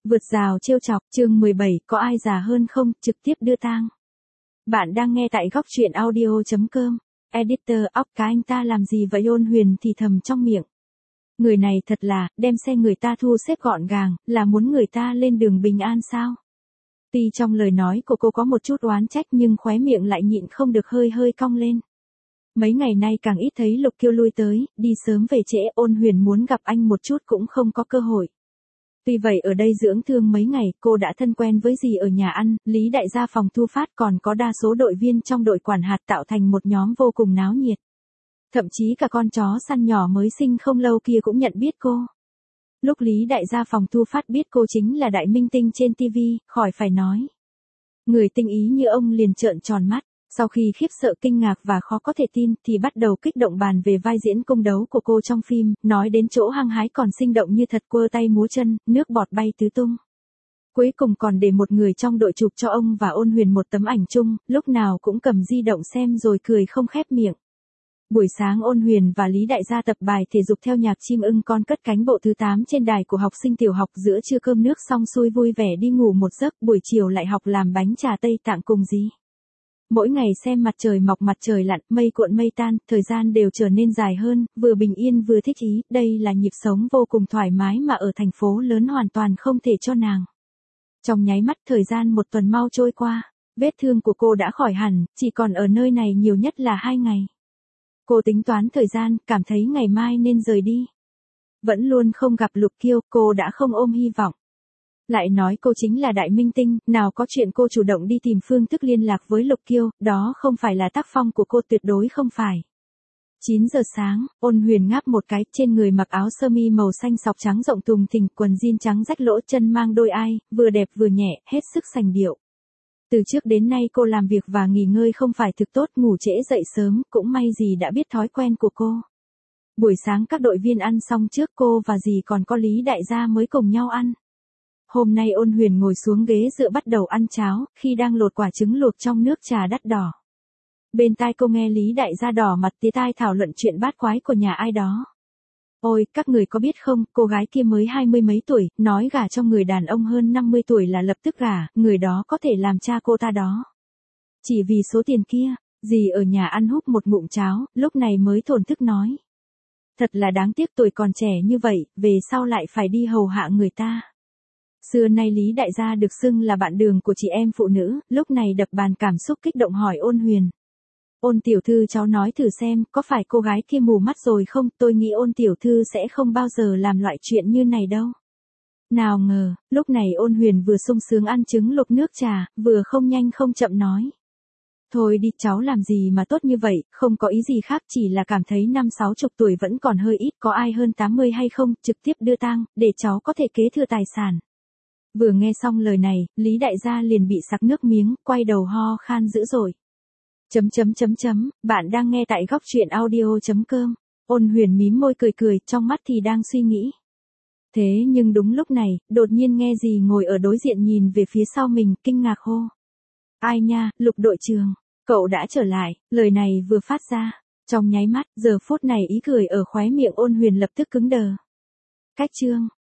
Vượt rào trêu chọc, chương 17, có ai già hơn không, trực tiếp đưa tang. Bạn đang nghe tại góc truyện audio.com. Editor, óc cá anh ta làm gì vậy? Ôn Huyền thì thầm trong miệng. Người này thật là, đem xe người ta thu xếp gọn gàng, là muốn người ta lên đường bình an sao? Tuy trong lời nói của cô có một chút oán trách nhưng khóe miệng lại nhịn không được hơi hơi cong lên. Mấy ngày nay càng ít thấy Lục Kiêu lui tới, đi sớm về trễ, Ôn Huyền muốn gặp anh một chút cũng không có cơ hội. Tuy vậy ở đây dưỡng thương mấy ngày, cô đã thân quen với dì ở nhà ăn, Lý đại gia phòng thu phát còn có đa số đội viên trong đội quản hạt tạo thành một nhóm vô cùng náo nhiệt. Thậm chí cả con chó săn nhỏ mới sinh không lâu kia cũng nhận biết cô. Lúc Lý đại gia phòng thu phát biết cô chính là đại minh tinh trên TV, khỏi phải nói. Người tinh ý như ông liền trợn tròn mắt. Sau khi khiếp sợ kinh ngạc và khó có thể tin thì bắt đầu kích động bàn về vai diễn cung đấu của cô trong phim, nói đến chỗ hăng hái còn sinh động như thật, quơ tay múa chân, nước bọt bay tứ tung. Cuối cùng còn để một người trong đội chụp cho ông và Ôn Huyền một tấm ảnh chung, lúc nào cũng cầm di động xem rồi cười không khép miệng. Buổi sáng Ôn Huyền và Lý đại gia tập bài thể dục theo nhạc chim ưng con cất cánh bộ thứ 8 trên đài của học sinh tiểu học, giữa trưa cơm nước xong xuôi vui vẻ đi ngủ một giấc, buổi chiều lại học làm bánh trà Tây Tạng cùng dì. Mỗi ngày xem mặt trời mọc mặt trời lặn, mây cuộn mây tan, thời gian đều trở nên dài hơn, vừa bình yên vừa thích ý, đây là nhịp sống vô cùng thoải mái mà ở thành phố lớn hoàn toàn không thể cho nàng. Trong nháy mắt thời gian một tuần mau trôi qua, vết thương của cô đã khỏi hẳn, chỉ còn ở nơi này nhiều nhất là 2 ngày. Cô tính toán thời gian, cảm thấy ngày mai nên rời đi. Vẫn luôn không gặp Lục Kiêu, cô đã không ôm hy vọng. Lại nói cô chính là đại minh tinh, nào có chuyện cô chủ động đi tìm phương thức liên lạc với Lục Kiêu, đó không phải là tác phong của cô, tuyệt đối không phải. 9 giờ sáng, Ôn Huyền ngáp một cái, trên người mặc áo sơ mi màu xanh sọc trắng rộng thùng thình, quần jean trắng rách lỗ, chân mang đôi ai, vừa đẹp vừa nhẹ, hết sức sành điệu. Từ trước đến nay cô làm việc và nghỉ ngơi không phải thực tốt, ngủ trễ dậy sớm, cũng may dì đã biết thói quen của cô. Buổi sáng các đội viên ăn xong trước, cô và dì còn có Lý đại gia mới cùng nhau ăn. Hôm nay Ôn Huyền ngồi xuống ghế dựa bắt đầu ăn cháo, khi đang lột quả trứng luộc trong nước trà đắt đỏ. Bên tai cô nghe Lý đại gia đỏ mặt tía tai thảo luận chuyện bát quái của nhà ai đó. Ôi, các người có biết không, cô gái kia mới 20 mấy tuổi, nói gả cho người đàn ông hơn 50 tuổi là lập tức gả, người đó có thể làm cha cô ta đó. Chỉ vì số tiền kia, dì ở nhà ăn húp một ngụm cháo, lúc này mới thổn thức nói. Thật là đáng tiếc, tuổi còn trẻ như vậy, về sau lại phải đi hầu hạ người ta. Xưa nay Lý đại gia được xưng là bạn đường của chị em phụ nữ, lúc này đập bàn cảm xúc kích động hỏi Ôn Huyền. Ôn tiểu thư, cháu nói thử xem, có phải cô gái kia mù mắt rồi không? Tôi nghĩ Ôn tiểu thư sẽ không bao giờ làm loại chuyện như này đâu. Nào ngờ, lúc này Ôn Huyền vừa sung sướng ăn trứng luộc nước trà, vừa không nhanh không chậm nói. Thôi đi, cháu làm gì mà tốt như vậy, không có ý gì khác, chỉ là cảm thấy 50-60 tuổi vẫn còn hơi ít, có ai hơn 80 hay không, trực tiếp đưa tang, để cháu có thể kế thừa tài sản. Vừa nghe xong lời này, Lý đại gia liền bị sặc nước miếng, quay đầu ho khan dữ dội. Bạn đang nghe tại góc truyện audio.com. Ôn Huyền mím môi cười cười, trong mắt thì đang suy nghĩ. Thế nhưng đúng lúc này, đột nhiên nghe dì ngồi ở đối diện nhìn về phía sau mình, kinh ngạc hô. Ai nha, Lục đội trưởng, cậu đã trở lại, lời này vừa phát ra. Trong nháy mắt, giờ phút này ý cười ở khóe miệng Ôn Huyền lập tức cứng đờ. Cách chương.